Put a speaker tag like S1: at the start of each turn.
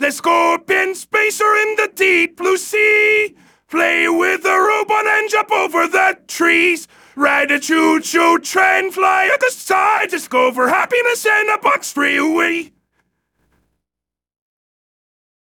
S1: Let's go up in space or in the deep blue sea. Play with a robot and jump over the trees. Ride a choo-choo train, fly at the side. Discover happiness in a box freeway.